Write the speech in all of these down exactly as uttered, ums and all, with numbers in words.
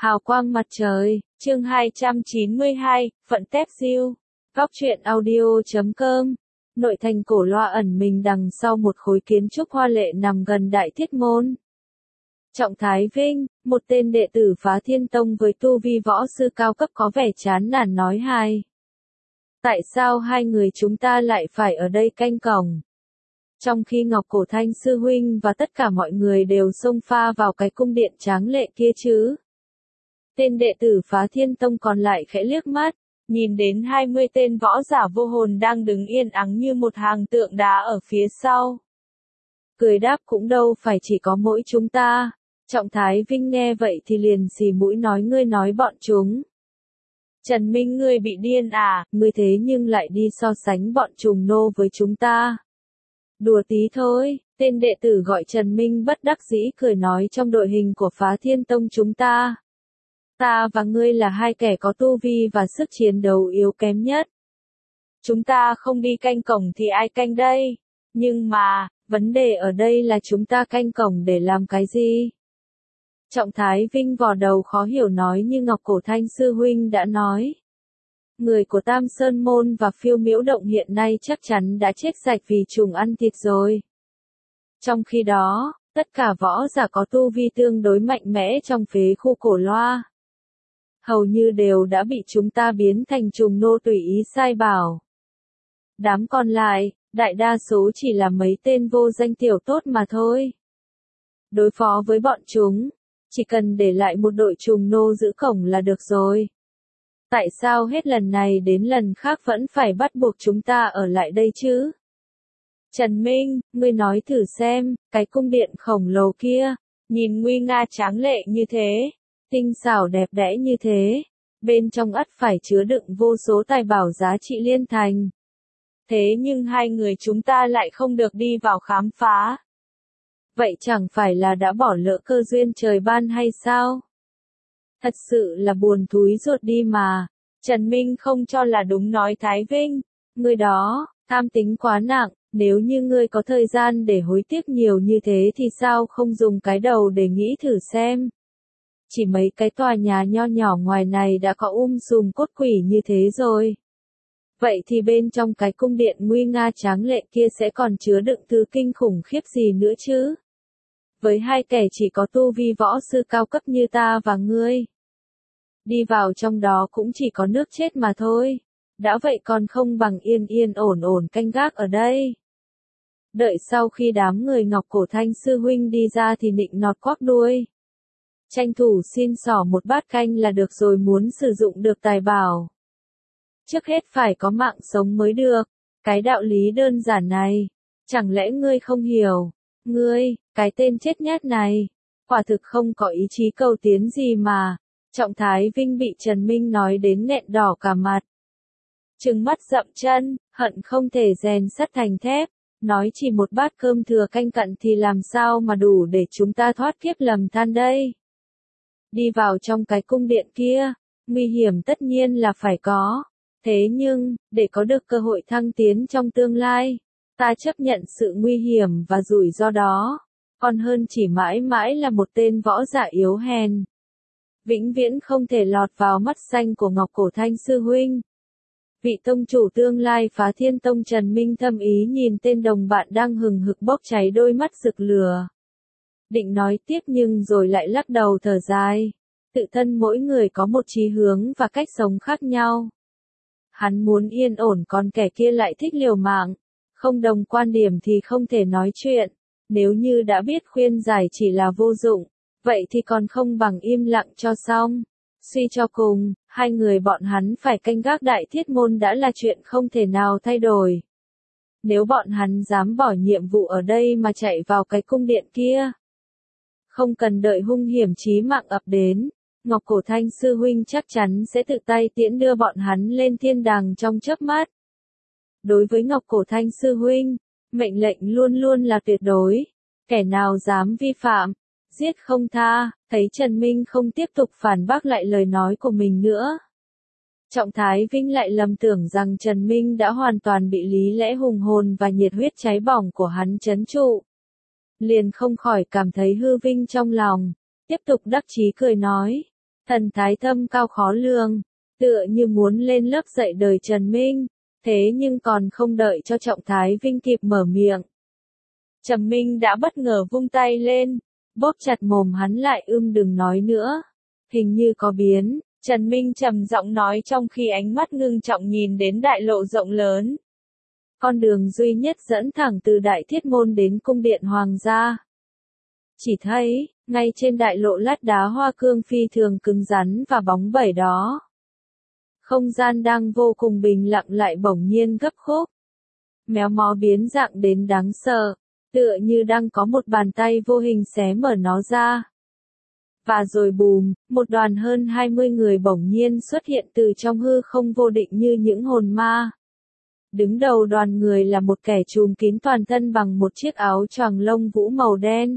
Hào quang mặt trời, chương hai trăm chín mươi hai, Phận Tép Diêu. Góc truyện audio chấm com. Nội thành Cổ Loa ẩn mình đằng sau một khối kiến trúc hoa lệ nằm gần Đại Thiết Môn. Trọng Thái Vinh, một tên đệ tử Phá Thiên Tông với tu vi võ sư cao cấp có vẻ chán nản nói hai. Tại sao hai người chúng ta lại phải ở đây canh cổng? Trong khi Ngọc Cổ Thanh sư huynh và tất cả mọi người đều xông pha vào cái cung điện tráng lệ kia chứ? Tên đệ tử Phá Thiên Tông còn lại khẽ liếc mắt, nhìn đến hai mươi tên võ giả vô hồn đang đứng yên ắng như một hàng tượng đá ở phía sau. Cười đáp cũng đâu phải chỉ có mỗi chúng ta. Trọng Thái Vinh nghe vậy thì liền xì mũi nói ngươi nói bọn chúng. Trần Minh ngươi bị điên à, ngươi thế nhưng lại đi so sánh bọn trùng nô với chúng ta. Đùa tí thôi, tên đệ tử gọi Trần Minh bất đắc dĩ cười nói trong đội hình của Phá Thiên Tông chúng ta. Ta và ngươi là hai kẻ có tu vi và sức chiến đấu yếu kém nhất. Chúng ta không đi canh cổng thì ai canh đây? Nhưng mà, vấn đề ở đây là chúng ta canh cổng để làm cái gì? Trọng Thái Vinh vò đầu khó hiểu nói như Ngọc Cổ Thanh sư huynh đã nói. Người của Tam Sơn Môn và Phiêu Miễu Động hiện nay chắc chắn đã chết sạch vì trùng ăn thịt rồi. Trong khi đó, tất cả võ giả có tu vi tương đối mạnh mẽ trong phế khu Cổ Loa hầu như đều đã bị chúng ta biến thành trùng nô tùy ý sai bảo. Đám còn lại, đại đa số chỉ là mấy tên vô danh tiểu tốt mà thôi. Đối phó với bọn chúng, chỉ cần để lại một đội trùng nô giữ cổng là được rồi. Tại sao hết lần này đến lần khác vẫn phải bắt buộc chúng ta ở lại đây chứ? Trần Minh, ngươi nói thử xem, cái cung điện khổng lồ kia, nhìn nguy nga tráng lệ như thế, tinh xảo đẹp đẽ như thế, bên trong ắt phải chứa đựng vô số tài bảo giá trị liên thành. Thế nhưng hai người chúng ta lại không được đi vào khám phá. Vậy chẳng phải là đã bỏ lỡ cơ duyên trời ban hay sao? Thật sự là buồn thúi ruột đi mà. Trần Minh không cho là đúng nói Thái Vinh. Ngươi đó, tham tính quá nặng, nếu như ngươi có thời gian để hối tiếc nhiều như thế thì sao không dùng cái đầu để nghĩ thử xem. Chỉ mấy cái tòa nhà nho nhỏ ngoài này đã có um sùm cốt quỷ như thế rồi. Vậy thì bên trong cái cung điện nguy nga tráng lệ kia sẽ còn chứa đựng thứ kinh khủng khiếp gì nữa chứ? Với hai kẻ chỉ có tu vi võ sư cao cấp như ta và ngươi, đi vào trong đó cũng chỉ có nước chết mà thôi. Đã vậy còn không bằng yên yên ổn ổn canh gác ở đây. Đợi sau khi đám người Ngọc Cổ Thanh sư huynh đi ra thì nịnh nọt quắc đuôi. Tranh thủ xin xỏ một bát canh là được rồi, muốn sử dụng được tài bảo. Trước hết phải có mạng sống mới được. Cái đạo lý đơn giản này, chẳng lẽ ngươi không hiểu? Ngươi, cái tên chết nhát này, quả thực không có ý chí cầu tiến gì mà. Trọng Thái Vinh bị Trần Minh nói đến nghẹn đỏ cả mặt. Trừng mắt dậm chân, hận không thể rèn sắt thành thép, nói chỉ một bát cơm thừa canh cặn thì làm sao mà đủ để chúng ta thoát kiếp lầm than đây. Đi vào trong cái cung điện kia, nguy hiểm tất nhiên là phải có. Thế nhưng, để có được cơ hội thăng tiến trong tương lai, ta chấp nhận sự nguy hiểm và rủi ro đó, còn hơn chỉ mãi mãi là một tên võ giả yếu hèn. Vĩnh viễn không thể lọt vào mắt xanh của Ngọc Cổ Thanh sư huynh. Vị tông chủ tương lai Phá Thiên Tông Trần Minh thâm ý nhìn tên đồng bạn đang hừng hực bốc cháy đôi mắt rực lửa. Định nói tiếp nhưng rồi lại lắc đầu thở dài. Tự thân mỗi người có một chí hướng và cách sống khác nhau. Hắn muốn yên ổn còn kẻ kia lại thích liều mạng. Không đồng quan điểm thì không thể nói chuyện. Nếu như đã biết khuyên giải chỉ là vô dụng, vậy thì còn không bằng im lặng cho xong. Suy cho cùng, hai người bọn hắn phải canh gác Đại Thiết Môn đã là chuyện không thể nào thay đổi. Nếu bọn hắn dám bỏ nhiệm vụ ở đây mà chạy vào cái cung điện kia, không cần đợi hung hiểm chí mạng ập đến, Ngọc Cổ Thanh sư huynh chắc chắn sẽ tự tay tiễn đưa bọn hắn lên thiên đàng trong chớp mắt. Đối với Ngọc Cổ Thanh sư huynh, mệnh lệnh luôn luôn là tuyệt đối. Kẻ nào dám vi phạm, giết không tha. Thấy Trần Minh không tiếp tục phản bác lại lời nói của mình nữa, Trọng Thái Vinh lại lầm tưởng rằng Trần Minh đã hoàn toàn bị lý lẽ hùng hồn và nhiệt huyết cháy bỏng của hắn trấn trụ. Liền không khỏi cảm thấy hư vinh trong lòng, tiếp tục đắc chí cười nói, Thần thái thâm cao khó lường, tựa như muốn lên lớp dạy đời Trần Minh, thế nhưng còn không đợi cho Trọng Thái Vinh kịp mở miệng. Trầm Minh đã bất ngờ vung tay lên, bóp chặt mồm hắn lại, ưm đừng nói nữa. Hình như có biến, Trần Minh trầm giọng nói trong khi ánh mắt ngưng trọng nhìn đến đại lộ rộng lớn. Con đường duy nhất dẫn thẳng từ Đại Thiết Môn đến cung điện Hoàng gia. Chỉ thấy, ngay trên đại lộ lát đá hoa cương phi thường cứng rắn và bóng bẩy đó. Không gian đang vô cùng bình lặng lại bỗng nhiên gấp khúc. Méo mó biến dạng đến đáng sợ, tựa như đang có một bàn tay vô hình xé mở nó ra. Và rồi bùm, một đoàn hơn hai mươi người bỗng nhiên xuất hiện từ trong hư không vô định như những hồn ma. Đứng đầu đoàn người là một kẻ trùm kín toàn thân bằng một chiếc áo choàng lông vũ màu đen.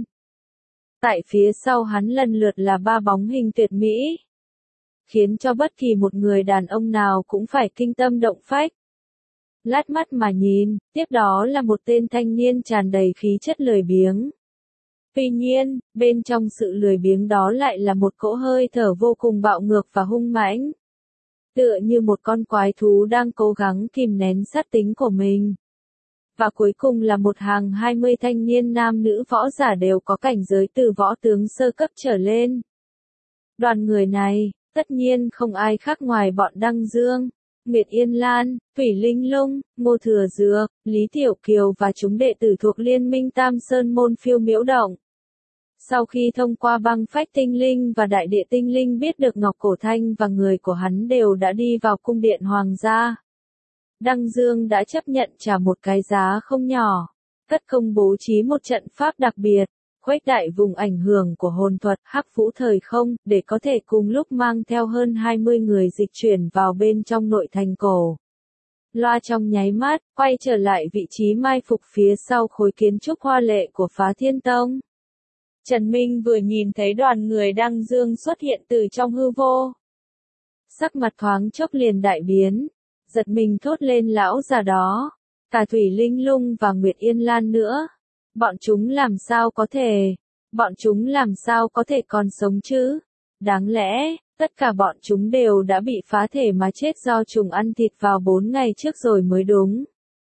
Tại phía sau hắn lần lượt là ba bóng hình tuyệt mỹ, khiến cho bất kỳ một người đàn ông nào cũng phải kinh tâm động phách. Lát mắt mà nhìn, tiếp đó là một tên thanh niên tràn đầy khí chất lười biếng. Tuy nhiên, bên trong sự lười biếng đó lại là một cỗ hơi thở vô cùng bạo ngược và hung mãnh. Tựa như một con quái thú đang cố gắng kìm nén sát tính của mình. Và cuối cùng là một hàng hai mươi thanh niên nam nữ võ giả đều có cảnh giới từ võ tướng sơ cấp trở lên. Đoàn người này, tất nhiên không ai khác ngoài bọn Đăng Dương, Nguyệt Yên Lan, Thủy Linh Lung, Ngô Thừa Dược, Lý Tiểu Kiều và chúng đệ tử thuộc Liên minh Tam Sơn Môn Phiêu Miễu Động. Sau khi thông qua băng phách tinh linh và đại địa tinh linh biết được Ngọc Cổ Thanh và người của hắn đều đã đi vào cung điện Hoàng gia. Đăng Dương đã chấp nhận trả một cái giá không nhỏ, tất công bố trí một trận pháp đặc biệt, khuếch đại vùng ảnh hưởng của hồn thuật Hắc Vũ Thời Không, để có thể cùng lúc mang theo hơn hai mươi người dịch chuyển vào bên trong nội thành cổ. Loa trong nháy mắt, quay trở lại vị trí mai phục phía sau khối kiến trúc hoa lệ của Phá Thiên Tông. Trần Minh vừa nhìn thấy đoàn người Đăng Dương xuất hiện từ trong hư vô. Sắc mặt thoáng chốc liền đại biến, giật mình thốt lên lão già đó, cả Thủy Linh Lung và Nguyệt Yên Lan nữa. Bọn chúng làm sao có thể, bọn chúng làm sao có thể còn sống chứ? Đáng lẽ, tất cả bọn chúng đều đã bị phá thể mà chết do trùng ăn thịt vào bốn ngày trước rồi mới đúng.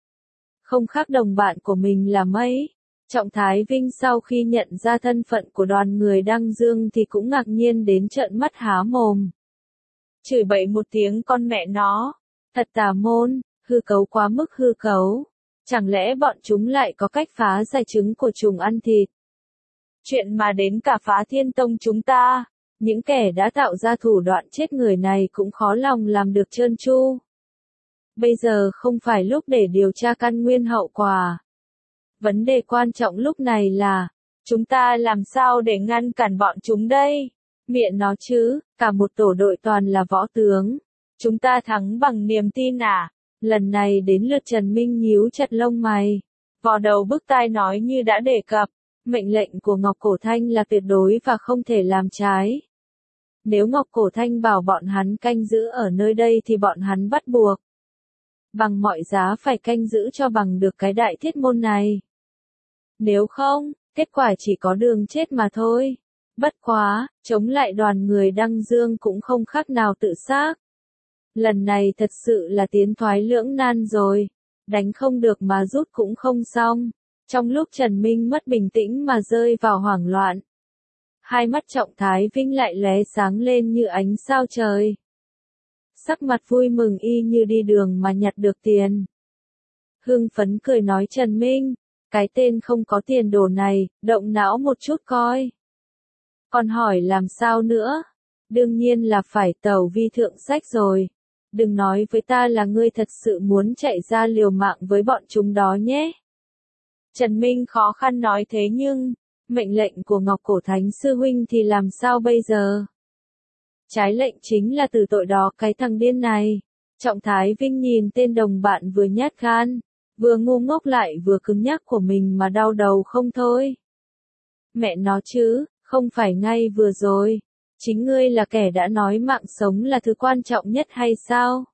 Không khác đồng bạn của mình là mấy. Trọng Thái Vinh sau khi nhận ra thân phận của đoàn người Đăng Dương thì cũng ngạc nhiên đến trợn mắt há mồm. Chửi bậy một tiếng con mẹ nó, thật tà môn, hư cấu quá mức hư cấu. Chẳng lẽ bọn chúng lại có cách phá giải trứng của trùng ăn thịt? Chuyện mà đến cả Phá Thiên Tông chúng ta, những kẻ đã tạo ra thủ đoạn chết người này cũng khó lòng làm được trơn tru. Bây giờ không phải lúc để điều tra căn nguyên hậu quả. Vấn đề quan trọng lúc này là, chúng ta làm sao để ngăn cản bọn chúng đây? Miệng nó chứ, cả một tổ đội toàn là võ tướng. Chúng ta thắng bằng niềm tin à? Lần này đến lượt Trần Minh nhíu chặt lông mày. Vò đầu bức tai nói như đã đề cập, mệnh lệnh của Ngọc Cổ Thanh là tuyệt đối và không thể làm trái. Nếu Ngọc Cổ Thanh bảo bọn hắn canh giữ ở nơi đây thì bọn hắn bắt buộc bằng mọi giá phải canh giữ cho bằng được cái Đại Thiết Môn này. Nếu không, kết quả chỉ có đường chết mà thôi. Bất quá, chống lại đoàn người Đăng Dương cũng không khác nào tự sát. Lần này thật sự là tiến thoái lưỡng nan rồi. Đánh không được mà rút cũng không xong. Trong lúc Trần Minh mất bình tĩnh mà rơi vào hoảng loạn. Hai mắt Trọng Thái Vinh lại lóe sáng lên như ánh sao trời. Sắc mặt vui mừng y như đi đường mà nhặt được tiền. Hưng phấn cười nói Trần Minh, cái tên không có tiền đồ này, động não một chút coi. Còn hỏi làm sao nữa? Đương nhiên là phải tàu vi thượng sách rồi. Đừng nói với ta là ngươi thật sự muốn chạy ra liều mạng với bọn chúng đó nhé. Trần Minh khó khăn nói thế nhưng, mệnh lệnh của Ngọc Cổ Thánh Sư Huynh thì làm sao bây giờ? Trái lệnh chính là từ tội đó cái thằng điên này. Trọng Thái Vinh nhìn tên đồng bạn vừa nhát gan, vừa ngu ngốc lại vừa cứng nhắc của mình mà đau đầu không thôi. Mẹ nó chứ, không phải ngay vừa rồi. Chính ngươi là kẻ đã nói mạng sống là thứ quan trọng nhất hay sao?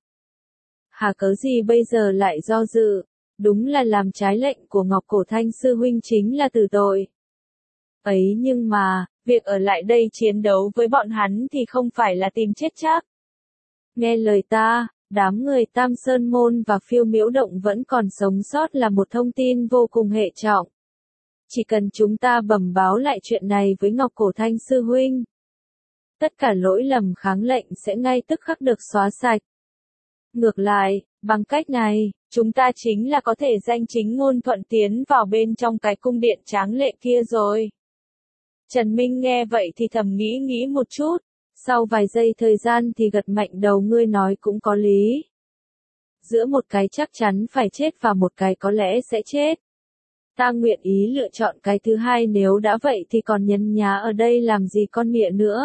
Hà cớ gì bây giờ lại do dự? Đúng là làm trái lệnh của Ngọc Cổ Thanh Sư Huynh chính là tử tội. Ấy nhưng mà, Việc ở lại đây chiến đấu với bọn hắn thì không phải là tìm chết chắc. Nghe lời ta, đám người Tam Sơn Môn và Phiêu Miễu Động vẫn còn sống sót là một thông tin vô cùng hệ trọng. Chỉ cần chúng ta bẩm báo lại chuyện này với Ngọc Cổ Thanh sư huynh, tất cả lỗi lầm kháng lệnh sẽ ngay tức khắc được xóa sạch. Ngược lại, bằng cách này, chúng ta chính là có thể danh chính ngôn thuận tiến vào bên trong cái cung điện tráng lệ kia rồi. Trần Minh nghe vậy thì thầm nghĩ nghĩ một chút, sau vài giây thời gian thì gật mạnh đầu, ngươi nói cũng có lý. Giữa một cái chắc chắn phải chết và một cái có lẽ sẽ chết, ta nguyện ý lựa chọn cái thứ hai, nếu đã vậy thì còn nhấn nhá ở đây làm gì con mẹ nữa.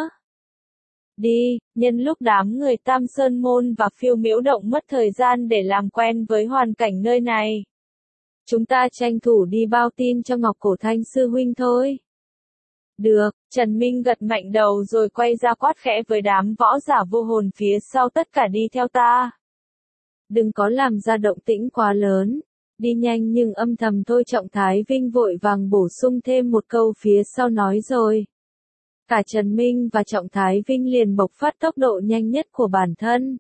Đi, nhân lúc đám người Tam Sơn Môn và Phiêu Miễu Động mất thời gian để làm quen với hoàn cảnh nơi này, chúng ta tranh thủ đi bao tin cho Ngọc Cổ Thanh sư huynh thôi. Được, Trần Minh gật mạnh đầu rồi quay ra quát khẽ với đám võ giả vô hồn phía sau, tất cả đi theo ta. Đừng có làm ra động tĩnh quá lớn, đi nhanh nhưng âm thầm thôi. Trọng Thái Vinh vội vàng bổ sung thêm một câu phía sau nói rồi. Cả Trần Minh và Trọng Thái Vinh liền bộc phát tốc độ nhanh nhất của bản thân.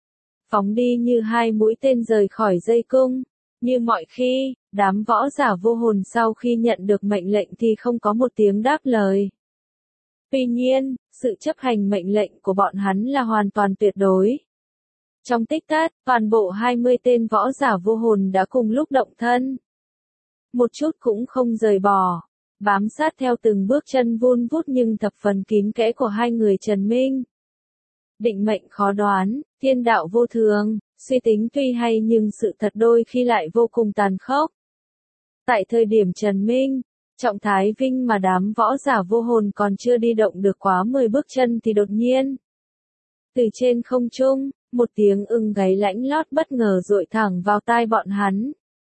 Phóng đi như hai mũi tên rời khỏi dây cung. Như mọi khi, đám võ giả vô hồn sau khi nhận được mệnh lệnh thì không có một tiếng đáp lời. Tuy nhiên, sự chấp hành mệnh lệnh của bọn hắn là hoàn toàn tuyệt đối. Trong tích tắc, toàn bộ hai mươi tên võ giả vô hồn đã cùng lúc động thân. Một chút cũng không rời bỏ, bám sát theo từng bước chân vun vút nhưng thập phần kín kẽ của hai người Trần Minh. Định mệnh khó đoán, thiên đạo vô thường, suy tính tuy hay nhưng sự thật đôi khi lại vô cùng tàn khốc. Tại thời điểm Trần Minh, Trọng Thái Vinh mà đám võ giả vô hồn còn chưa đi động được quá mười bước chân thì đột nhiên, từ trên không trung, một tiếng ưng gáy lãnh lót bất ngờ dội thẳng vào tai bọn hắn.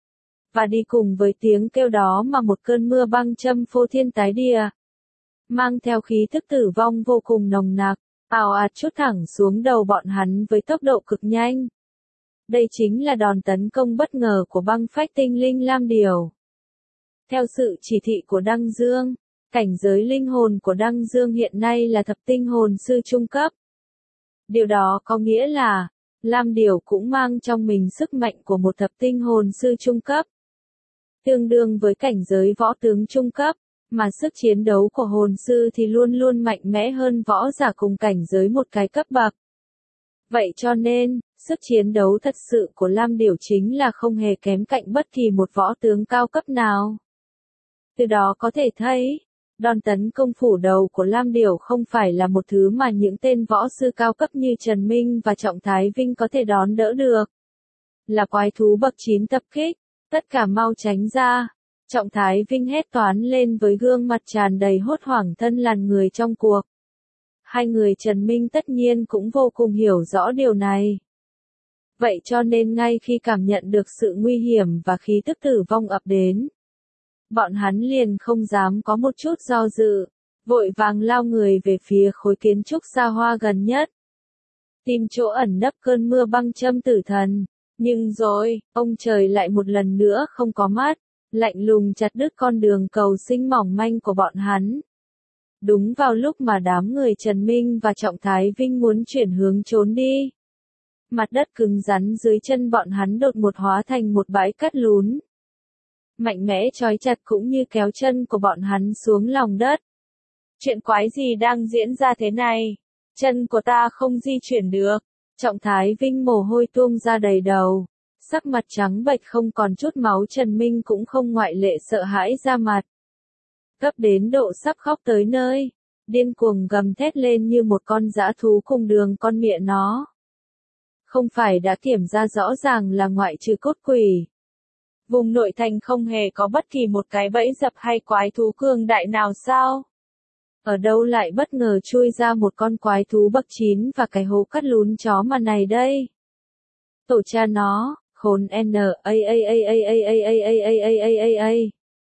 Và đi cùng với tiếng kêu đó mà một cơn mưa băng châm phô thiên tái địa, mang theo khí thức tử vong vô cùng nồng nặc, ào ạt trút thẳng xuống đầu bọn hắn với tốc độ cực nhanh. Đây chính là đòn tấn công bất ngờ của băng phách tinh linh Lam Điểu. Theo sự chỉ thị của Đăng Dương, cảnh giới linh hồn của Đăng Dương hiện nay là thập tinh hồn sư trung cấp. Điều đó có nghĩa là, Lam Điểu cũng mang trong mình sức mạnh của một thập tinh hồn sư trung cấp. Tương đương với cảnh giới võ tướng trung cấp, mà sức chiến đấu của hồn sư thì luôn luôn mạnh mẽ hơn võ giả cùng cảnh giới một cái cấp bậc. Vậy cho nên, sức chiến đấu thật sự của Lam Điểu chính là không hề kém cạnh bất kỳ một võ tướng cao cấp nào. Từ đó có thể thấy, đòn tấn công phủ đầu của Lam Điểu không phải là một thứ mà những tên võ sư cao cấp như Trần Minh và Trọng Thái Vinh có thể đón đỡ được. Là quái thú bậc chín tập kích, tất cả mau tránh ra. Trọng Thái Vinh hét toán lên với gương mặt tràn đầy hốt hoảng thân làn người trong cuộc. Hai người Trần Minh tất nhiên cũng vô cùng hiểu rõ điều này. Vậy cho nên ngay khi cảm nhận được sự nguy hiểm và khí tức tử vong ập đến, bọn hắn liền không dám có một chút do dự, vội vàng lao người về phía khối kiến trúc xa hoa gần nhất. Tìm chỗ ẩn nấp cơn mưa băng châm tử thần. Nhưng rồi, ông trời lại một lần nữa không có mắt, lạnh lùng chặt đứt con đường cầu sinh mỏng manh của bọn hắn. Đúng vào lúc mà đám người Trần Minh và Trọng Thái Vinh muốn chuyển hướng trốn đi, mặt đất cứng rắn dưới chân bọn hắn đột ngột hóa thành một bãi cát lún. Mạnh mẽ trói chặt cũng như kéo chân của bọn hắn xuống lòng đất. Chuyện quái gì đang diễn ra thế này? Chân của ta không di chuyển được. Trọng Thái Vinh mồ hôi tuôn ra đầy đầu. Sắc mặt trắng bệch không còn chút máu, Trần Minh cũng không ngoại lệ, sợ hãi ra mặt. Gấp đến độ sắp khóc tới nơi. Điên cuồng gầm thét lên như một con dã thú cùng đường con mẹ nó. Không phải đã kiểm ra rõ ràng là ngoại trừ cốt quỷ. Vùng nội thành không hề có bất kỳ một cái bẫy dập hay quái thú cường đại nào sao? Ở đâu lại bất ngờ chui ra một con quái thú bậc chín và cái hố cắt lún chó mà này đây? Tổ cha nó, khốn n a a a a a a a a a a a a.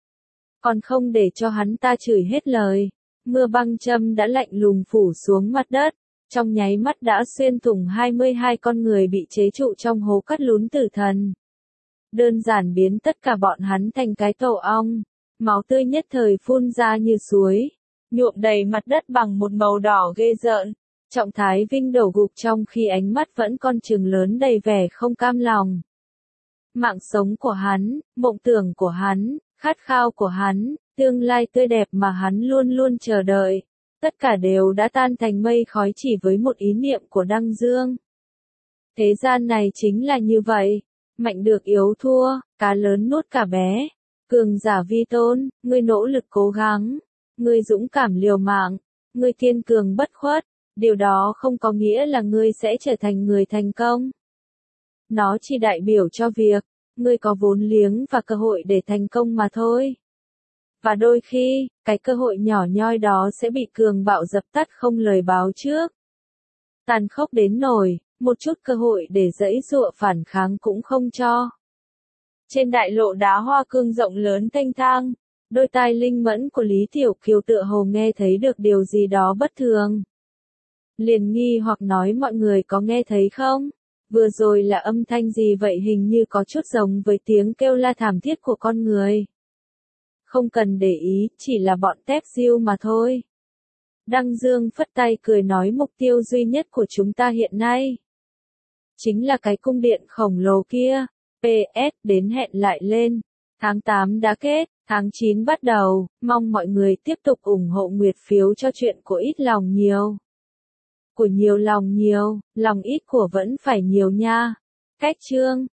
Còn không để cho hắn ta chửi hết lời, mưa băng châm đã lạnh lùng phủ xuống mặt đất, trong nháy mắt đã xuyên thủng hai mươi hai con người bị chế trụ trong hố cắt lún tử thần. Đơn giản biến tất cả bọn hắn thành cái tổ ong, máu tươi nhất thời phun ra như suối, nhuộm đầy mặt đất bằng một màu đỏ ghê rợn. Trọng Thái Vinh đổ gục trong khi ánh mắt vẫn còn trừng lớn đầy vẻ không cam lòng. Mạng sống của hắn, mộng tưởng của hắn, khát khao của hắn, tương lai tươi đẹp mà hắn luôn luôn chờ đợi, tất cả đều đã tan thành mây khói chỉ với một ý niệm của Đăng Dương. Thế gian này chính là như vậy, mạnh được yếu thua, cá lớn nuốt cả bé, cường giả vi tôn, ngươi nỗ lực cố gắng, ngươi dũng cảm liều mạng, ngươi kiên cường bất khuất, điều đó không có nghĩa là ngươi sẽ trở thành người thành công. Nó chỉ đại biểu cho việc, ngươi có vốn liếng và cơ hội để thành công mà thôi. Và đôi khi, cái cơ hội nhỏ nhoi đó sẽ bị cường bạo dập tắt không lời báo trước. Tàn khốc đến nỗi, một chút cơ hội để giãy giụa phản kháng cũng không cho. Trên đại lộ đá hoa cương rộng lớn thênh thang, đôi tai linh mẫn của Lý Tiểu Kiều tựa hồ nghe thấy được điều gì đó bất thường. Liền nghi hoặc nói mọi người có nghe thấy không? Vừa rồi là âm thanh gì vậy, hình như có chút giống với tiếng kêu la thảm thiết của con người. Không cần để ý, chỉ là bọn tép diêu mà thôi. Đăng Dương phất tay cười nói mục tiêu duy nhất của chúng ta hiện nay chính là cái cung điện khổng lồ kia. pê ét đến hẹn lại lên. Tháng tám đã kết, tháng chín bắt đầu, mong mọi người tiếp tục ủng hộ Nguyệt phiếu cho chuyện của ít lòng nhiều. Của nhiều lòng nhiều, lòng ít của vẫn phải nhiều nha. Cách chương